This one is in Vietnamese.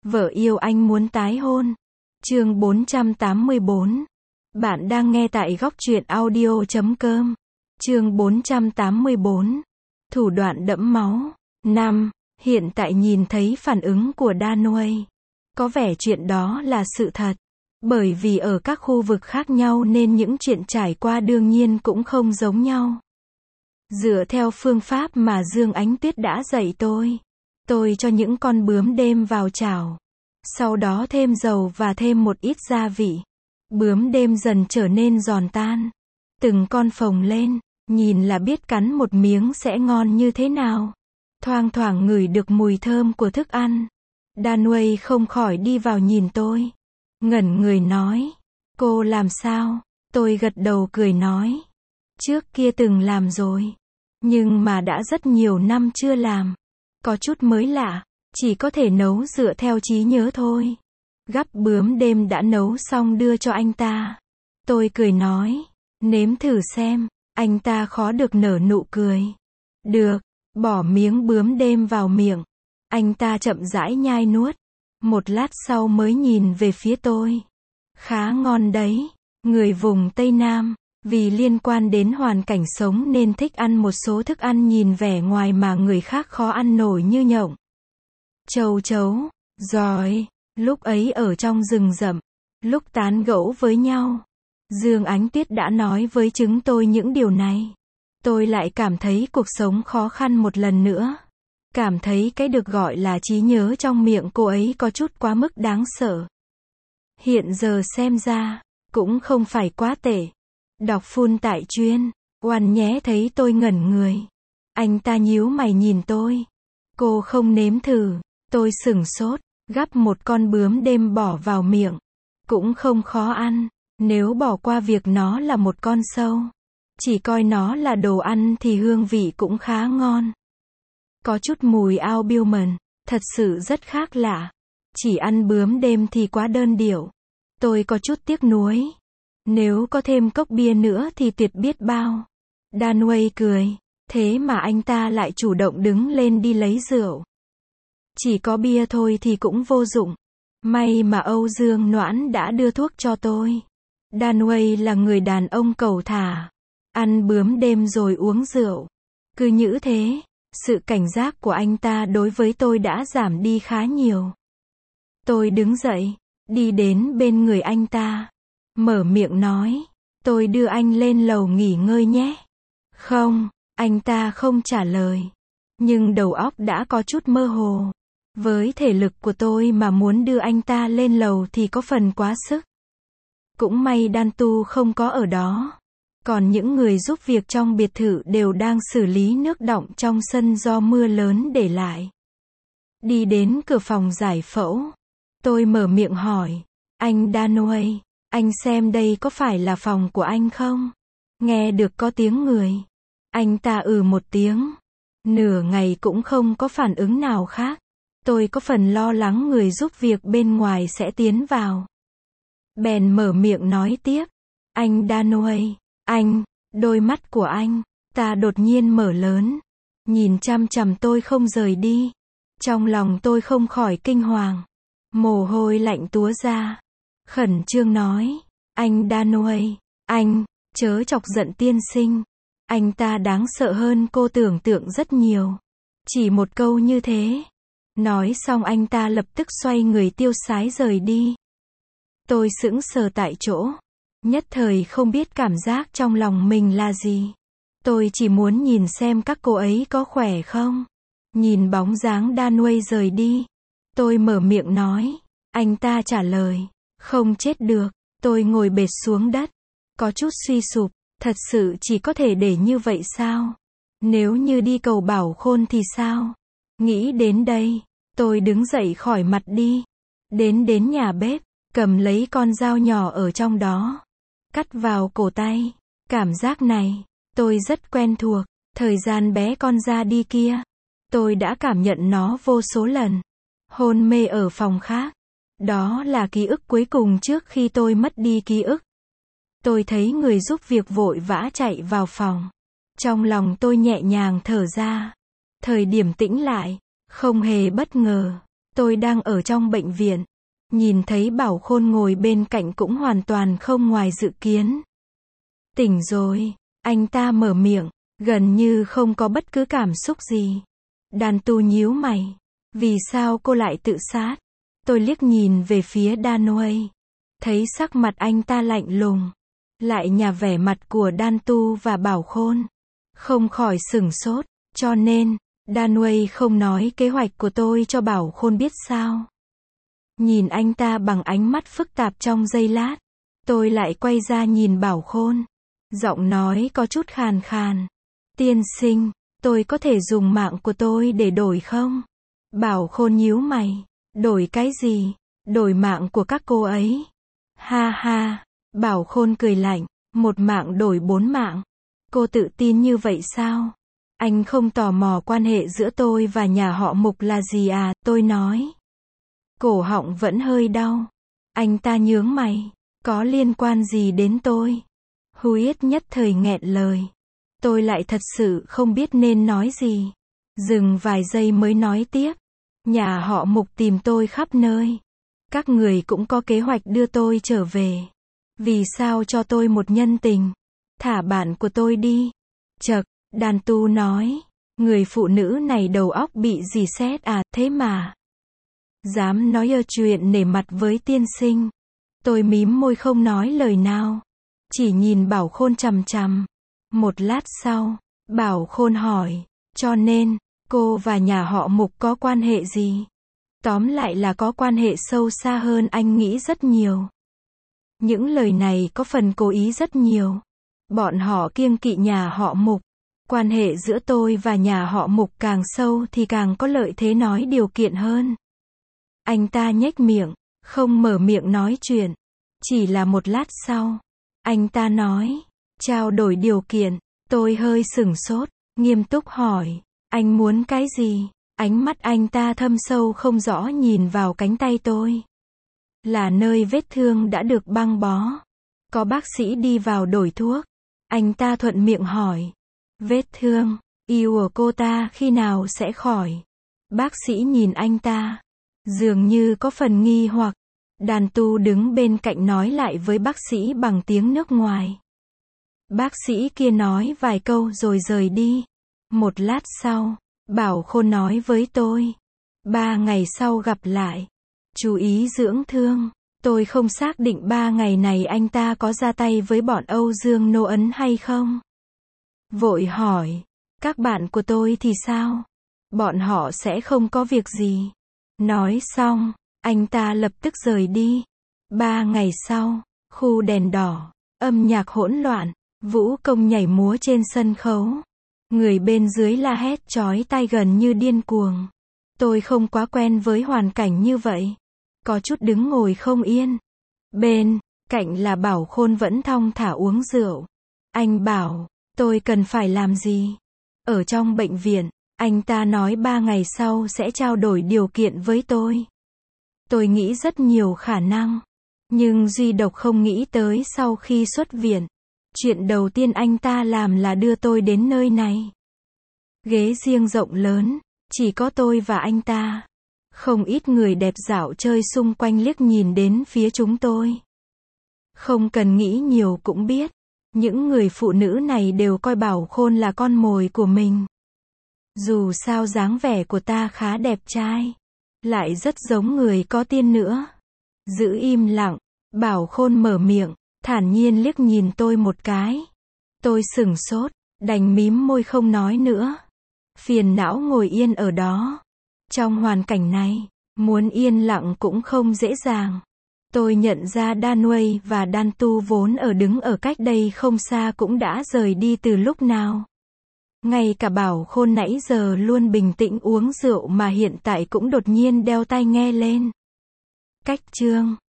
Vợ yêu anh muốn tái hôn. Chương 484. Bạn đang nghe tại góc truyện audio.com. Chương 484. Thủ đoạn đẫm máu. 5. Hiện tại nhìn thấy phản ứng của Danwei. Có vẻ chuyện đó là sự thật. Bởi vì ở các khu vực khác nhau nên những chuyện trải qua đương nhiên cũng không giống nhau. Dựa theo phương pháp mà Dương Ánh Tuyết đã dạy tôi cho những con bướm đêm vào chảo. Sau đó thêm dầu và thêm một ít gia vị. Bướm đêm dần trở nên giòn tan. Từng con phồng lên, nhìn là biết cắn một miếng sẽ ngon như thế nào. Thoang thoảng ngửi được mùi thơm của thức ăn. Danwei không khỏi đi vào nhìn tôi. Ngẩn người nói, cô làm sao? Tôi gật đầu cười nói, trước kia từng làm rồi. Nhưng mà đã rất nhiều năm chưa làm. Có chút mới lạ, chỉ có thể nấu dựa theo trí nhớ thôi. Gắp bướm đêm đã nấu xong đưa cho anh ta. Tôi cười nói, nếm thử xem. Anh ta khó được nở nụ cười. Được, bỏ miếng bướm đêm vào miệng. Anh ta chậm rãi nhai nuốt. Một lát sau mới nhìn về phía tôi. Khá ngon đấy. Người vùng Tây Nam, vì liên quan đến hoàn cảnh sống nên thích ăn một số thức ăn nhìn vẻ ngoài mà người khác khó ăn nổi như nhộng, châu chấu, giòi. Lúc ấy ở trong rừng rậm, lúc tán gẫu với nhau, Dương Ánh Tuyết đã nói với chúng tôi những điều này. Tôi lại cảm thấy cuộc sống khó khăn một lần nữa. Cảm thấy cái được gọi là trí nhớ trong miệng cô ấy có chút quá mức đáng sợ. Hiện giờ xem ra, cũng không phải quá tệ. Đọc phun tại chuyên, oan nhé thấy tôi ngẩn người. Anh ta nhíu mày nhìn tôi. Cô không nếm thử. Tôi sửng sốt, gắp một con bướm đêm bỏ vào miệng. Cũng không khó ăn, nếu bỏ qua việc nó là một con sâu. Chỉ coi nó là đồ ăn thì hương vị cũng khá ngon. Có chút mùi albumen, thật sự rất khác lạ. Chỉ ăn bướm đêm thì quá đơn điệu. Tôi có chút tiếc nuối. Nếu có thêm cốc bia nữa thì tuyệt biết bao. Danwei cười, thế mà anh ta lại chủ động đứng lên đi lấy rượu. Chỉ có bia thôi thì cũng vô dụng. May mà Âu Dương Noãn đã đưa thuốc cho tôi. Danwei là người đàn ông cẩu thả. Ăn bướm đêm rồi uống rượu. Cứ như thế, sự cảnh giác của anh ta đối với tôi đã giảm đi khá nhiều. Tôi đứng dậy, đi đến bên người anh ta. Mở miệng nói, tôi đưa anh lên lầu nghỉ ngơi nhé. Không, anh ta không trả lời. Nhưng đầu óc đã có chút mơ hồ. Với thể lực của tôi mà muốn đưa anh ta lên lầu thì có phần quá sức. Cũng may Đan Tu không có ở đó. Còn những người giúp việc trong biệt thự đều đang xử lý nước đọng trong sân do mưa lớn để lại. Đi đến cửa phòng giải phẫu. Tôi mở miệng hỏi, anh Danwei, anh xem đây có phải là phòng của anh không? Nghe được có tiếng người. Anh ta một tiếng. Nửa ngày cũng không có phản ứng nào khác. Tôi có phần lo lắng người giúp việc bên ngoài sẽ tiến vào. Bèn mở miệng nói tiếp. Anh Danwei, anh, đôi mắt của anh, ta đột nhiên mở lớn. Nhìn chằm chằm tôi không rời đi. Trong lòng tôi không khỏi kinh hoàng. Mồ hôi lạnh túa ra. Khẩn trương nói, anh Danwei, anh, chớ chọc giận tiên sinh. Anh ta đáng sợ hơn cô tưởng tượng rất nhiều. Chỉ một câu như thế. Nói xong anh ta lập tức xoay người tiêu sái rời đi. Tôi sững sờ tại chỗ. Nhất thời không biết cảm giác trong lòng mình là gì. Tôi chỉ muốn nhìn xem các cô ấy có khỏe không. Nhìn bóng dáng Danwei rời đi. Tôi mở miệng nói. Anh ta trả lời. Không chết được. Tôi ngồi bệt xuống đất. Có chút suy sụp. Thật sự chỉ có thể để như vậy sao? Nếu như đi cầu Bảo Khôn thì sao? Nghĩ đến đây. Tôi đứng dậy khỏi mặt đi. Đến nhà bếp. Cầm lấy con dao nhỏ ở trong đó. Cắt vào cổ tay. Cảm giác này, tôi rất quen thuộc. Thời gian bé con ra đi kia. Tôi đã cảm nhận nó vô số lần. Hôn mê ở phòng khác. Đó là ký ức cuối cùng trước khi tôi mất đi ký ức. Tôi thấy người giúp việc vội vã chạy vào phòng. Trong lòng tôi nhẹ nhàng thở ra. Thời điểm tĩnh lại, không hề bất ngờ. Tôi đang ở trong bệnh viện. Nhìn thấy Bảo Khôn ngồi bên cạnh cũng hoàn toàn không ngoài dự kiến. Tỉnh rồi, anh ta mở miệng, gần như không có bất cứ cảm xúc gì. Đan Tu nhíu mày. Vì sao cô lại tự sát? Tôi liếc nhìn về phía Dan Uy. Thấy sắc mặt anh ta lạnh lùng. Lại nhà vẻ mặt của Dan Tu và Bảo Khôn. Không khỏi sửng sốt. Cho nên, Dan Uy không nói kế hoạch của tôi cho Bảo Khôn biết sao. Nhìn anh ta bằng ánh mắt phức tạp trong giây lát. Tôi lại quay ra nhìn Bảo Khôn. Giọng nói có chút khàn khàn. Tiên sinh, tôi có thể dùng mạng của tôi để đổi không? Bảo Khôn nhíu mày. Đổi cái gì? Đổi mạng của các cô ấy. Ha ha. Bảo Khôn cười lạnh. Một mạng đổi 4 mạng. Cô tự tin như vậy sao? Anh không tò mò quan hệ giữa tôi và nhà họ Mục là gì à? Tôi nói. Cổ họng vẫn hơi đau. Anh ta nhướng mày. Có liên quan gì đến tôi? Huyết nhất thời nghẹn lời. Tôi lại thật sự không biết nên nói gì. Dừng vài giây mới nói tiếp. Nhà họ Mục tìm tôi khắp nơi. Các người cũng có kế hoạch đưa tôi trở về. Vì sao cho tôi một nhân tình? Thả bạn của tôi đi. Chậc, Dan Tu nói. Người phụ nữ này đầu óc bị gì sét à, thế mà. Dám nói chuyện nể mặt với tiên sinh. Tôi mím môi không nói lời nào. Chỉ nhìn Bảo Khôn chằm chằm. Một lát sau, Bảo Khôn hỏi. Cho nên, cô và nhà họ Mục có quan hệ gì? Tóm lại là có quan hệ sâu xa hơn anh nghĩ rất nhiều. Những lời này có phần cố ý rất nhiều. Bọn họ kiêng kỵ nhà họ Mục. Quan hệ giữa tôi và nhà họ Mục càng sâu thì càng có lợi thế nói điều kiện hơn. Anh ta nhếch miệng, không mở miệng nói chuyện. Chỉ là một lát sau, anh ta nói, trao đổi điều kiện. Tôi hơi sửng sốt, nghiêm túc hỏi, anh muốn cái gì? Ánh mắt anh ta thâm sâu không rõ nhìn vào cánh tay tôi. Là nơi vết thương đã được băng bó. Có bác sĩ đi vào đổi thuốc. Anh ta thuận miệng hỏi. Vết thương, yêu của cô ta khi nào sẽ khỏi? Bác sĩ nhìn anh ta. Dường như có phần nghi hoặc. Dan Tu đứng bên cạnh nói lại với bác sĩ bằng tiếng nước ngoài. Bác sĩ kia nói vài câu rồi rời đi. Một lát sau, Bảo Khôn nói với tôi. 3 ngày sau gặp lại. Chú ý dưỡng thương. Tôi không xác định 3 ngày này anh ta có ra tay với bọn Âu Dương Nô Ấn hay không. Vội hỏi. Các bạn của tôi thì sao? Bọn họ sẽ không có việc gì. Nói xong, anh ta lập tức rời đi. 3 ngày sau, khu đèn đỏ, âm nhạc hỗn loạn, vũ công nhảy múa trên sân khấu. Người bên dưới la hét chói tai gần như điên cuồng. Tôi không quá quen với hoàn cảnh như vậy. Có chút đứng ngồi không yên. Bên cạnh là Bảo Khôn vẫn thong thả uống rượu. Anh bảo, tôi cần phải làm gì? Ở trong bệnh viện, anh ta nói 3 ngày sau sẽ trao đổi điều kiện với tôi. Tôi nghĩ rất nhiều khả năng. Nhưng duy độc không nghĩ tới sau khi xuất viện. Chuyện đầu tiên anh ta làm là đưa tôi đến nơi này. Ghế riêng rộng lớn, chỉ có tôi và anh ta. Không ít người đẹp dạo chơi xung quanh liếc nhìn đến phía chúng tôi. Không cần nghĩ nhiều cũng biết. Những người phụ nữ này đều coi Bảo Khôn là con mồi của mình. Dù sao dáng vẻ của ta khá đẹp trai. Lại rất giống người có tiên nữa. Giữ im lặng. Bảo Khôn mở miệng. Thản nhiên liếc nhìn tôi một cái. Tôi sửng sốt. Đành mím môi không nói nữa. Phiền não ngồi yên ở đó. Trong hoàn cảnh này, muốn yên lặng cũng không dễ dàng. Tôi nhận ra Dan Uy và Dan Tu vốn đứng ở cách đây không xa cũng đã rời đi từ lúc nào. Ngay cả Bảo Khôn nãy giờ luôn bình tĩnh uống rượu mà hiện tại cũng đột nhiên đeo tai nghe lên. Cách chương